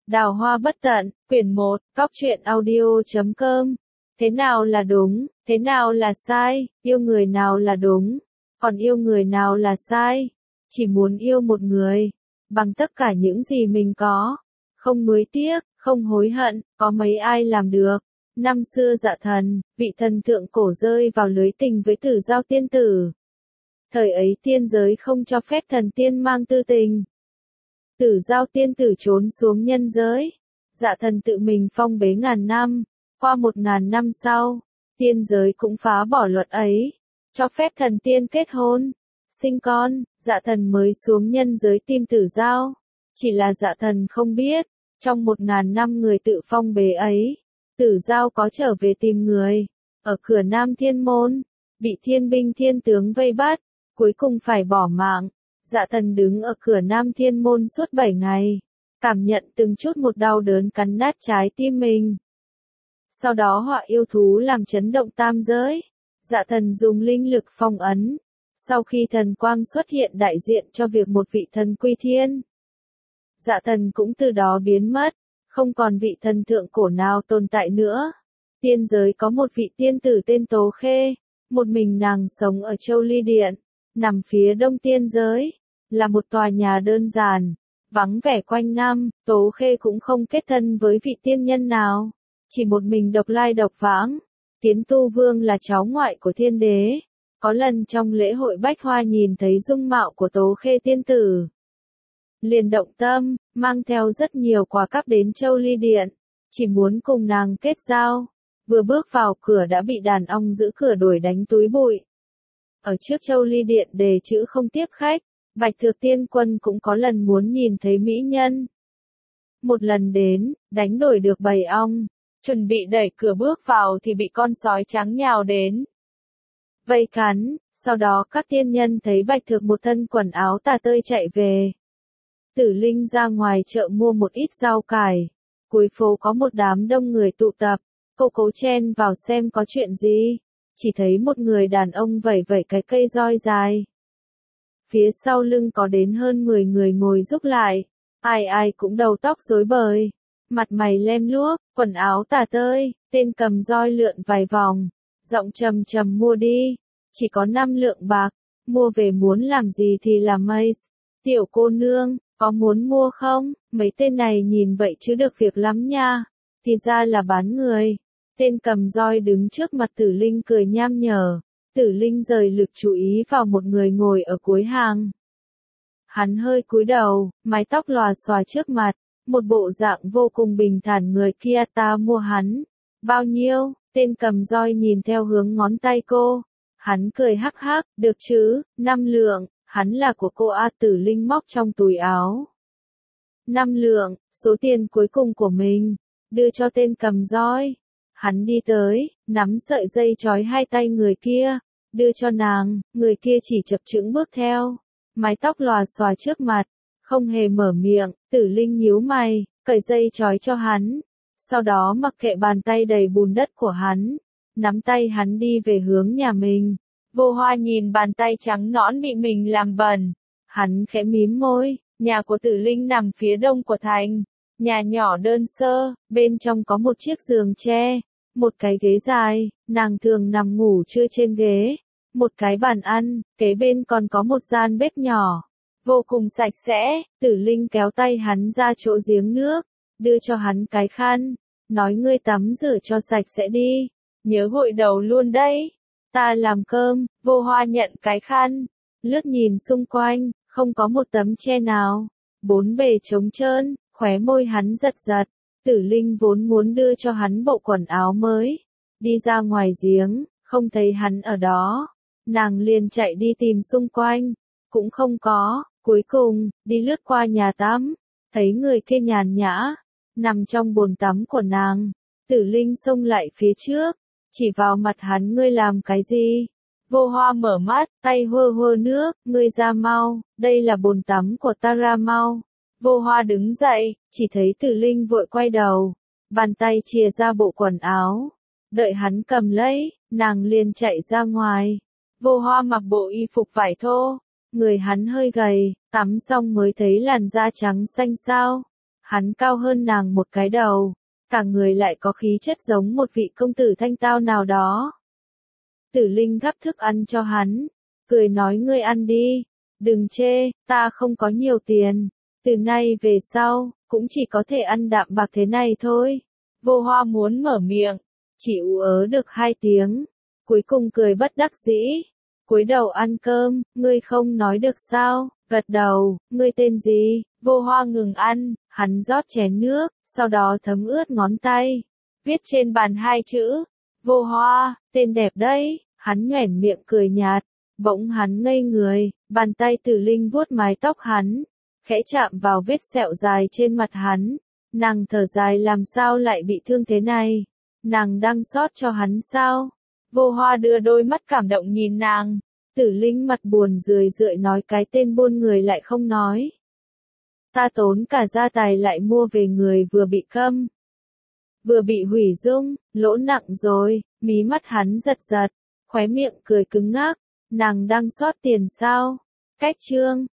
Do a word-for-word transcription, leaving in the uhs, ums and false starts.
Đào hoa bất tận, quyển một, cóc truyện audio chấm com. Thế nào là đúng, thế nào là sai, yêu người nào là đúng, còn yêu người nào là sai. Chỉ muốn yêu một người, bằng tất cả những gì mình có, không nuối tiếc, không hối hận, có mấy ai làm được. Năm xưa Dạ Thần, vị thần thượng cổ rơi vào lưới tình với Tử Giao tiên tử. Thời ấy tiên giới không cho phép thần tiên mang tư tình. Tử Giao tiên tử trốn xuống nhân giới. Dạ Thần tự mình phong bế ngàn năm. Qua một ngàn năm sau, tiên giới cũng phá bỏ luật ấy, cho phép thần tiên kết hôn, sinh con. Dạ Thần mới xuống nhân giới tìm Tử Giao. Chỉ là Dạ Thần không biết, trong một ngàn năm người tự phong bế ấy, Tử Giao có trở về tìm người, ở cửa Nam Thiên Môn, bị thiên binh thiên tướng vây bắt, cuối cùng phải bỏ mạng. Dạ Thần đứng ở cửa Nam Thiên Môn suốt bảy ngày, cảm nhận từng chút một đau đớn cắn nát trái tim mình. Sau đó họa yêu thú làm chấn động tam giới. Dạ Thần dùng linh lực phong ấn. Sau khi thần quang xuất hiện đại diện cho việc một vị thần quy thiên. Dạ Thần cũng từ đó biến mất, không còn vị thần thượng cổ nào tồn tại nữa. Tiên giới có một vị tiên tử tên Tố Khê, một mình nàng sống ở Châu Ly Điện, nằm phía đông tiên giới, là một tòa nhà đơn giản, vắng vẻ quanh năm. Tố Khê cũng không kết thân với vị tiên nhân nào, chỉ một mình độc lai độc vãng. Tiến Tu Vương là cháu ngoại của Thiên Đế, có lần trong lễ hội Bách Hoa nhìn thấy dung mạo của Tố Khê tiên tử, liền động tâm, mang theo rất nhiều quà cáp đến Châu Ly Điện, chỉ muốn cùng nàng kết giao. Vừa bước vào cửa đã bị đàn ong giữ cửa đuổi đánh túi bụi. Ở trước Châu Ly Điện đề chữ không tiếp khách, Bạch Thược Tiên Quân cũng có lần muốn nhìn thấy mỹ nhân. Một lần đến, đánh đuổi được bầy ong, chuẩn bị đẩy cửa bước vào thì bị con sói trắng nhào đến, vây cắn. Sau đó các tiên nhân thấy Bạch Thược một thân quần áo tả tơi chạy về. Tử Linh ra ngoài chợ mua một ít rau cải. Cuối phố có một đám đông người tụ tập, cô cố chen vào xem có chuyện gì. Chỉ thấy một người đàn ông vẩy vẩy cái cây roi dài. Phía sau lưng có đến hơn mười người ngồi giúp lại, ai ai cũng đầu tóc rối bời, mặt mày lem luốc, quần áo tả tơi. Tên cầm roi lượn vài vòng, giọng trầm trầm mua đi, chỉ có năm lượng bạc, mua về muốn làm gì thì làm mây. Tiểu cô nương, có muốn mua không? Mấy tên này nhìn vậy chứ được việc lắm nha, thì ra là bán người. Tên cầm roi đứng trước mặt Tử Linh cười nham nhở. Tử Linh rời lực chú ý vào một người ngồi ở cuối hàng. Hắn hơi cúi đầu, mái tóc lòa xòa trước mặt, một bộ dạng vô cùng bình thản. Người kia ta mua hắn. Bao nhiêu? Tên cầm roi nhìn theo hướng ngón tay cô. Hắn cười hắc hắc, được chứ, năm lượng. Hắn là của cô A. Tử Linh móc trong túi áo năm lượng, số tiền cuối cùng của mình, đưa cho tên cầm roi. Hắn đi tới, nắm sợi dây trói hai tay người kia, đưa cho nàng. Người kia chỉ chập chững bước theo, mái tóc lòa xòa trước mặt, không hề mở miệng. Tử Linh nhíu mày, cởi dây trói cho hắn, sau đó mặc kệ bàn tay đầy bùn đất của hắn, nắm tay hắn đi về hướng nhà mình. Vô Hoa nhìn bàn tay trắng nõn bị mình làm bẩn, hắn khẽ mím môi. Nhà của Tử Linh nằm phía đông của thành, nhà nhỏ đơn sơ, bên trong có một chiếc giường tre, một cái ghế dài, nàng thường nằm ngủ trưa trên ghế, một cái bàn ăn, kế bên còn có một gian bếp nhỏ, vô cùng sạch sẽ. Tử Linh kéo tay hắn ra chỗ giếng nước, đưa cho hắn cái khăn, nói ngươi tắm rửa cho sạch sẽ đi, nhớ gội đầu luôn đấy, ta làm cơm. Vô Hoa nhận cái khăn, lướt nhìn xung quanh, không có một tấm che nào, bốn bề trống trơn. Khóe môi hắn giật giật. Tử Linh vốn muốn đưa cho hắn bộ quần áo mới, đi ra ngoài giếng, không thấy hắn ở đó, nàng liền chạy đi tìm xung quanh, cũng không có. Cuối cùng, đi lướt qua nhà tắm, thấy người kia nhàn nhã, nằm trong bồn tắm của nàng. Tử Linh xông lại phía trước, chỉ vào mặt hắn, ngươi làm cái gì? Vô Hoa mở mắt, tay hơ hơ nước, ngươi ra mau, đây là bồn tắm của ta, ra mau. Vô Hoa đứng dậy, chỉ thấy Tử Linh vội quay đầu, bàn tay chìa ra bộ quần áo, đợi hắn cầm lấy, nàng liền chạy ra ngoài. Vô Hoa mặc bộ y phục vải thô, người hắn hơi gầy, tắm xong mới thấy làn da trắng xanh xao. Hắn cao hơn nàng một cái đầu, cả người lại có khí chất giống một vị công tử thanh tao nào đó. Tử Linh gắp thức ăn cho hắn, cười nói ngươi ăn đi, đừng chê, ta không có nhiều tiền, từ nay về sau, cũng chỉ có thể ăn đạm bạc thế này thôi. Vô Hoa muốn mở miệng, chỉ ú ớ được hai tiếng, cuối cùng cười bất đắc dĩ, cúi đầu ăn cơm, ngươi không nói được sao, gật đầu, ngươi tên gì? Vô Hoa ngừng ăn, hắn rót chén nước, sau đó thấm ướt ngón tay, viết trên bàn hai chữ, Vô Hoa, tên đẹp đấy, hắn nhoẻn miệng cười nhạt, bỗng hắn ngây người, bàn tay Tử Linh vuốt mái tóc hắn, khẽ chạm vào vết sẹo dài trên mặt hắn, nàng thở dài làm sao lại bị thương thế này, nàng đang xót cho hắn sao? Vô Hoa đưa đôi mắt cảm động nhìn nàng, Tử Linh mặt buồn rười rượi nói cái tên buôn người lại không nói. Ta tốn cả gia tài lại mua về người vừa bị câm, vừa bị hủy dung, lỗ nặng rồi, mí mắt hắn giật giật, khóe miệng cười cứng ngắc, nàng đang xót tiền sao? Cách chương